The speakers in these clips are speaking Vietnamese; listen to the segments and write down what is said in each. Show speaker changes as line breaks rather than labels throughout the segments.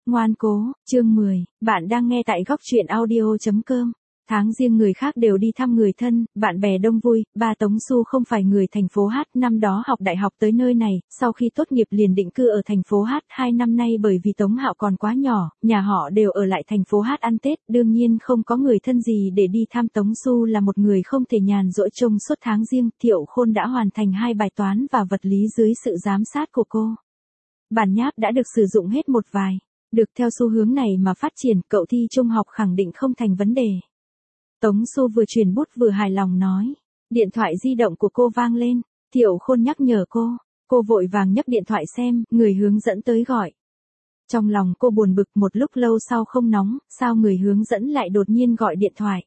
Ngoan cố, chương 10, bạn đang nghe tại góc truyện audio.com. Tháng riêng người khác đều đi thăm người thân, bạn bè đông vui, ba Tống Xu không phải người thành phố H, năm đó học đại học tới nơi này, sau khi tốt nghiệp liền định cư ở thành phố H, 2 năm nay bởi vì Tống Hạo còn quá nhỏ, nhà họ đều ở lại thành phố H ăn Tết, đương nhiên không có người thân gì để đi thăm. Tống Xu là một người không thể nhàn rỗi trông suốt tháng riêng, Thiệu Khôn đã hoàn thành 2 bài toán và vật lý dưới sự giám sát của cô. Bản nháp đã được sử dụng hết một vài. Được theo xu hướng này mà phát triển, cậu thi trung học khẳng định không thành vấn đề. Tống Xu vừa chuyển bút vừa hài lòng nói. Điện thoại di động của cô vang lên, Thiệu Khôn nhắc nhở cô. Cô vội vàng nhấc điện thoại xem, người hướng dẫn tới gọi. Trong lòng cô buồn bực, một lúc lâu sau không nóng, sao người hướng dẫn lại đột nhiên gọi điện thoại.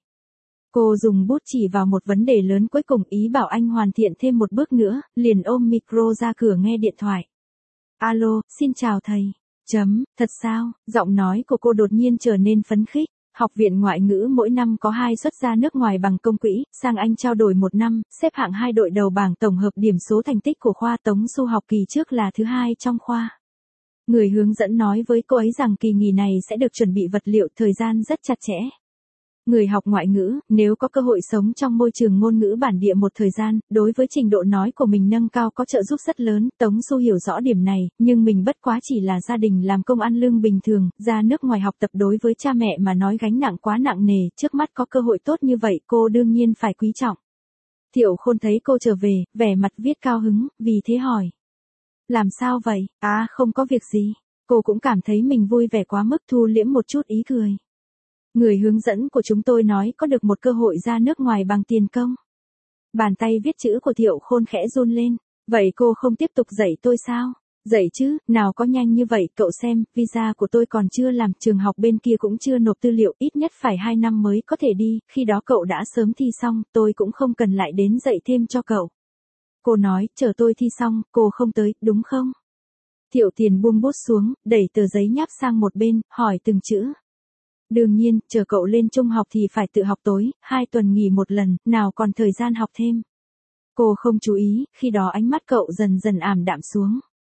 Cô dùng bút chỉ vào một vấn đề lớn cuối cùng, ý bảo anh hoàn thiện thêm một bước nữa, liền ôm micro ra cửa nghe điện thoại. Alo, xin chào thầy. Thật sao? Giọng nói của cô đột nhiên trở nên phấn khích. Học viện ngoại ngữ mỗi năm có 2 suất ra nước ngoài bằng công quỹ, sang Anh trao đổi 1 năm, xếp hạng 2 đội đầu bảng tổng hợp điểm số thành tích của khoa. Tống Xu học kỳ trước là thứ 2 trong khoa. Người hướng dẫn nói với cô ấy rằng kỳ nghỉ này sẽ được chuẩn bị vật liệu, thời gian rất chặt chẽ. Người học ngoại ngữ, nếu có cơ hội sống trong môi trường ngôn ngữ bản địa một thời gian, đối với trình độ nói của mình nâng cao có trợ giúp rất lớn. Tống Xu hiểu rõ điểm này, nhưng mình bất quá chỉ là gia đình làm công ăn lương bình thường, ra nước ngoài học tập đối với cha mẹ mà nói gánh nặng quá nặng nề, trước mắt có cơ hội tốt như vậy cô đương nhiên phải quý trọng. Thiệu Khôn thấy cô trở về, vẻ mặt viết cao hứng, vì thế hỏi. Làm sao vậy? À, không có việc gì. Cô cũng cảm thấy mình vui vẻ quá mức, thu liễm một chút ý cười. Người hướng dẫn của chúng tôi nói có được một cơ hội ra nước ngoài bằng tiền công. Bàn tay viết chữ của Thiệu Khôn khẽ run lên. Vậy cô không tiếp tục dạy tôi sao? Dạy chứ, nào có nhanh như vậy, cậu xem, visa của tôi còn chưa làm, trường học bên kia cũng chưa nộp tư liệu, ít nhất phải 2 năm mới có thể đi, khi đó cậu đã sớm thi xong, tôi cũng không cần lại đến dạy thêm cho cậu. Cô nói, chờ tôi thi xong, cô không tới, đúng không? Thiệu Tiền buông bút xuống, đẩy tờ giấy nháp sang một bên, hỏi từng chữ. Đương nhiên, chờ cậu lên trung học thì phải tự học tối, 2 tuần nghỉ một lần, nào còn thời gian học thêm. Cô không chú ý, khi đó ánh mắt cậu dần dần ảm đạm xuống.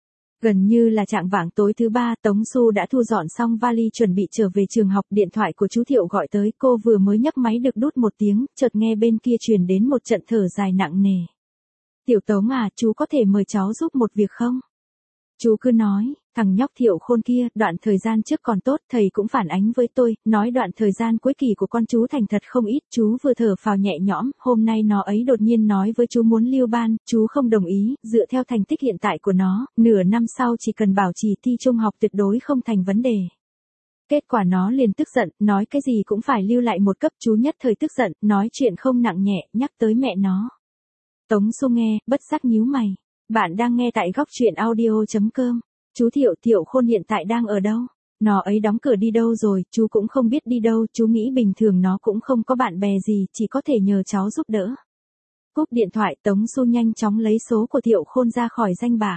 Gần như là chạng vạng tối thứ 3, Tống Xu đã thu dọn xong vali chuẩn bị trở về trường học, điện thoại của chú Thiệu gọi tới, cô vừa mới nhấc máy được đút một tiếng, chợt nghe bên kia truyền đến một trận thở dài nặng nề. Tiểu Tống à, chú có thể mời cháu giúp một việc không? Chú cứ nói, thằng nhóc Thiệu Khôn kia, đoạn thời gian trước còn tốt, thầy cũng phản ánh với tôi, nói đoạn thời gian cuối kỳ của con chú thành thật không ít, chú vừa thở phào nhẹ nhõm, hôm nay nó ấy đột nhiên nói với chú muốn lưu ban, chú không đồng ý, dựa theo thành tích hiện tại của nó, nửa năm sau chỉ cần bảo trì thi trung học tuyệt đối không thành vấn đề. Kết quả nó liền tức giận, nói cái gì cũng phải lưu lại một cấp, chú nhất thời tức giận, nói chuyện không nặng nhẹ, nhắc tới mẹ nó. Tống Xu nghe, bất giác nhíu mày. Bạn đang nghe tại góc truyện audio.com. Chú Thiệu Khôn hiện tại đang ở đâu? Nó ấy đóng cửa đi đâu rồi, chú cũng không biết đi đâu, chú nghĩ bình thường nó cũng không có bạn bè gì, chỉ có thể nhờ cháu giúp đỡ. Cúp điện thoại, Tống Xu nhanh chóng lấy số của Thiệu Khôn ra khỏi danh bạ.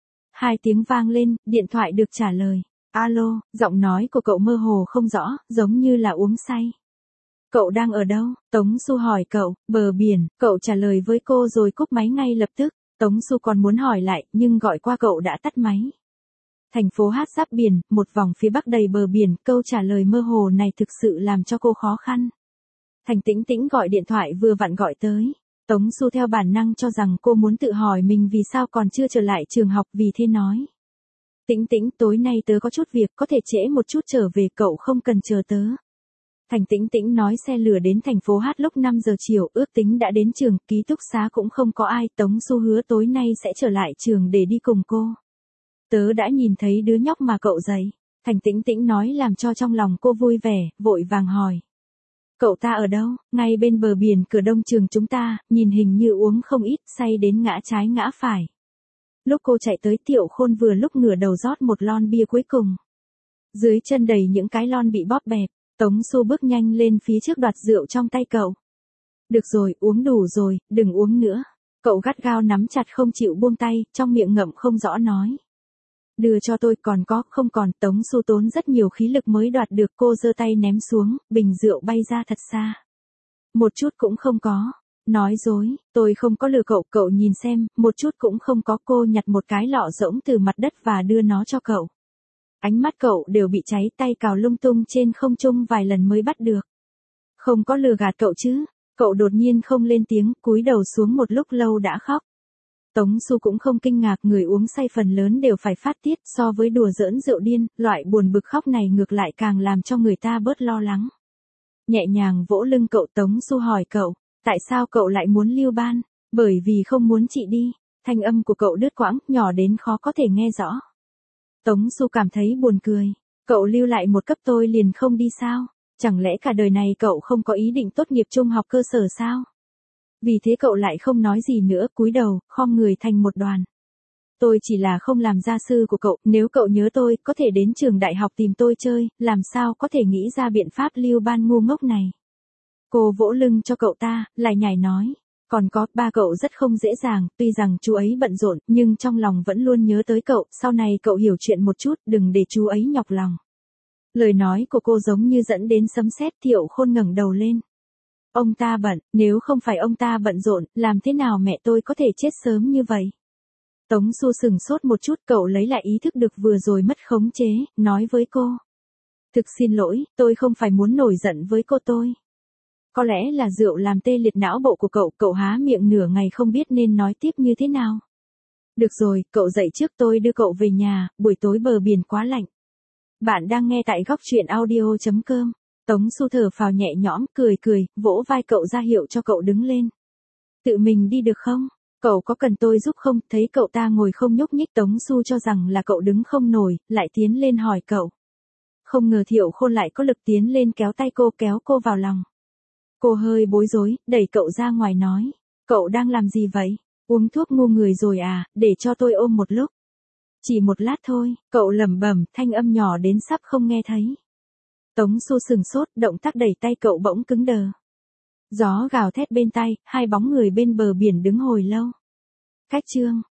2 tiếng vang lên, điện thoại được trả lời. Alo, giọng nói của cậu mơ hồ không rõ, giống như là uống say. Cậu đang ở đâu? Tống Xu hỏi cậu. Bờ biển, cậu trả lời với cô rồi cúp máy ngay lập tức. Tống Xu còn muốn hỏi lại, nhưng gọi qua cậu đã tắt máy. Thành phố Hát giáp biển, một vòng phía bắc đầy bờ biển, câu trả lời mơ hồ này thực sự làm cho cô khó khăn. Thành Tĩnh Tĩnh gọi điện thoại vừa vặn gọi tới. Tống Xu theo bản năng cho rằng cô muốn tự hỏi mình vì sao còn chưa trở lại trường học, vì thế nói. Tĩnh Tĩnh, tối nay tớ có chút việc, có thể trễ một chút trở về, cậu không cần chờ tớ. Thành Tĩnh Tĩnh nói xe lửa đến thành phố Hát lúc 5 giờ chiều, ước tính đã đến trường, ký túc xá cũng không có ai, Tống Xu hứa tối nay sẽ trở lại trường để đi cùng cô. Tớ đã nhìn thấy đứa nhóc mà cậu dạy. Thành Tĩnh Tĩnh nói làm cho trong lòng cô vui vẻ, vội vàng hỏi. Cậu ta ở đâu? Ngay bên bờ biển cửa đông trường chúng ta, nhìn hình như uống không ít, say đến ngã trái ngã phải. Lúc cô chạy tới, Thiệu Khôn vừa lúc ngửa đầu rót một lon bia cuối cùng. Dưới chân đầy những cái lon bị bóp bẹp. Tống Xu bước nhanh lên phía trước đoạt rượu trong tay cậu. Được rồi, uống đủ rồi, đừng uống nữa. Cậu gắt gao nắm chặt không chịu buông tay, trong miệng ngậm không rõ nói. Đưa cho tôi, còn có, không còn. Tống Xu tốn rất nhiều khí lực mới đoạt được, cô giơ tay ném xuống, bình rượu bay ra thật xa. Một chút cũng không có. Nói dối, tôi không có lừa cậu, cậu nhìn xem, một chút cũng không có. Cô nhặt một cái lọ rỗng từ mặt đất và đưa nó cho cậu. Ánh mắt cậu đều bị cháy, tay cào lung tung trên không trung vài lần mới bắt được. Không có lừa gạt cậu chứ? Cậu đột nhiên không lên tiếng, cúi đầu xuống một lúc lâu đã khóc. Tống Xu cũng không kinh ngạc, người uống say phần lớn đều phải phát tiết, so với đùa giỡn rượu điên, loại buồn bực khóc này ngược lại càng làm cho người ta bớt lo lắng. Nhẹ nhàng vỗ lưng cậu, Tống Xu hỏi cậu, tại sao cậu lại muốn lưu ban? Bởi vì không muốn chị đi. Thanh âm của cậu đứt quãng, nhỏ đến khó có thể nghe rõ. Tống Xu cảm thấy buồn cười. Cậu lưu lại một cấp tôi liền không đi sao? Chẳng lẽ cả đời này cậu không có ý định tốt nghiệp trung học cơ sở sao? Vì thế cậu lại không nói gì nữa, cúi đầu, khom người thành một đoàn. Tôi chỉ là không làm gia sư của cậu, nếu cậu nhớ tôi, có thể đến trường đại học tìm tôi chơi, làm sao có thể nghĩ ra biện pháp lưu ban ngu ngốc này. Cô vỗ lưng cho cậu ta, lại nhảy nói. Còn có, ba cậu rất không dễ dàng, tuy rằng chú ấy bận rộn, nhưng trong lòng vẫn luôn nhớ tới cậu, sau này cậu hiểu chuyện một chút, đừng để chú ấy nhọc lòng. Lời nói của cô giống như dẫn đến sấm sét, Thiệu Khôn ngẩng đầu lên. Ông ta bận, nếu không phải ông ta bận rộn, làm thế nào mẹ tôi có thể chết sớm như vậy? Tống Xu sừng sốt một chút, cậu lấy lại ý thức được vừa rồi mất khống chế, nói với cô. Thực xin lỗi, tôi không phải muốn nổi giận với cô tôi. Có lẽ là rượu làm tê liệt não bộ của cậu há miệng nửa ngày không biết nên nói tiếp như thế nào. Được rồi, cậu dậy trước, tôi đưa cậu về nhà, buổi tối bờ biển quá lạnh. Bạn đang nghe tại góc truyện audio.com. Tống Xu thở phào nhẹ nhõm, cười, vỗ vai cậu ra hiệu cho cậu đứng lên. Tự mình đi được không? Cậu có cần tôi giúp không? Thấy cậu ta ngồi không nhúc nhích, Tống Xu cho rằng là cậu đứng không nổi, lại tiến lên hỏi cậu. Không ngờ Thiệu Khôn lại có lực tiến lên kéo tay cô, kéo cô vào lòng. Cô hơi bối rối, đẩy cậu ra ngoài nói. Cậu đang làm gì vậy? Uống thuốc ngu người rồi à, để cho tôi ôm một lúc. Chỉ một lát thôi, cậu lẩm bẩm, thanh âm nhỏ đến sắp không nghe thấy. Tống Xu sừng sốt, động tác đẩy tay cậu bỗng cứng đờ. Gió gào thét bên tai, hai bóng người bên bờ biển đứng hồi lâu. Cách chương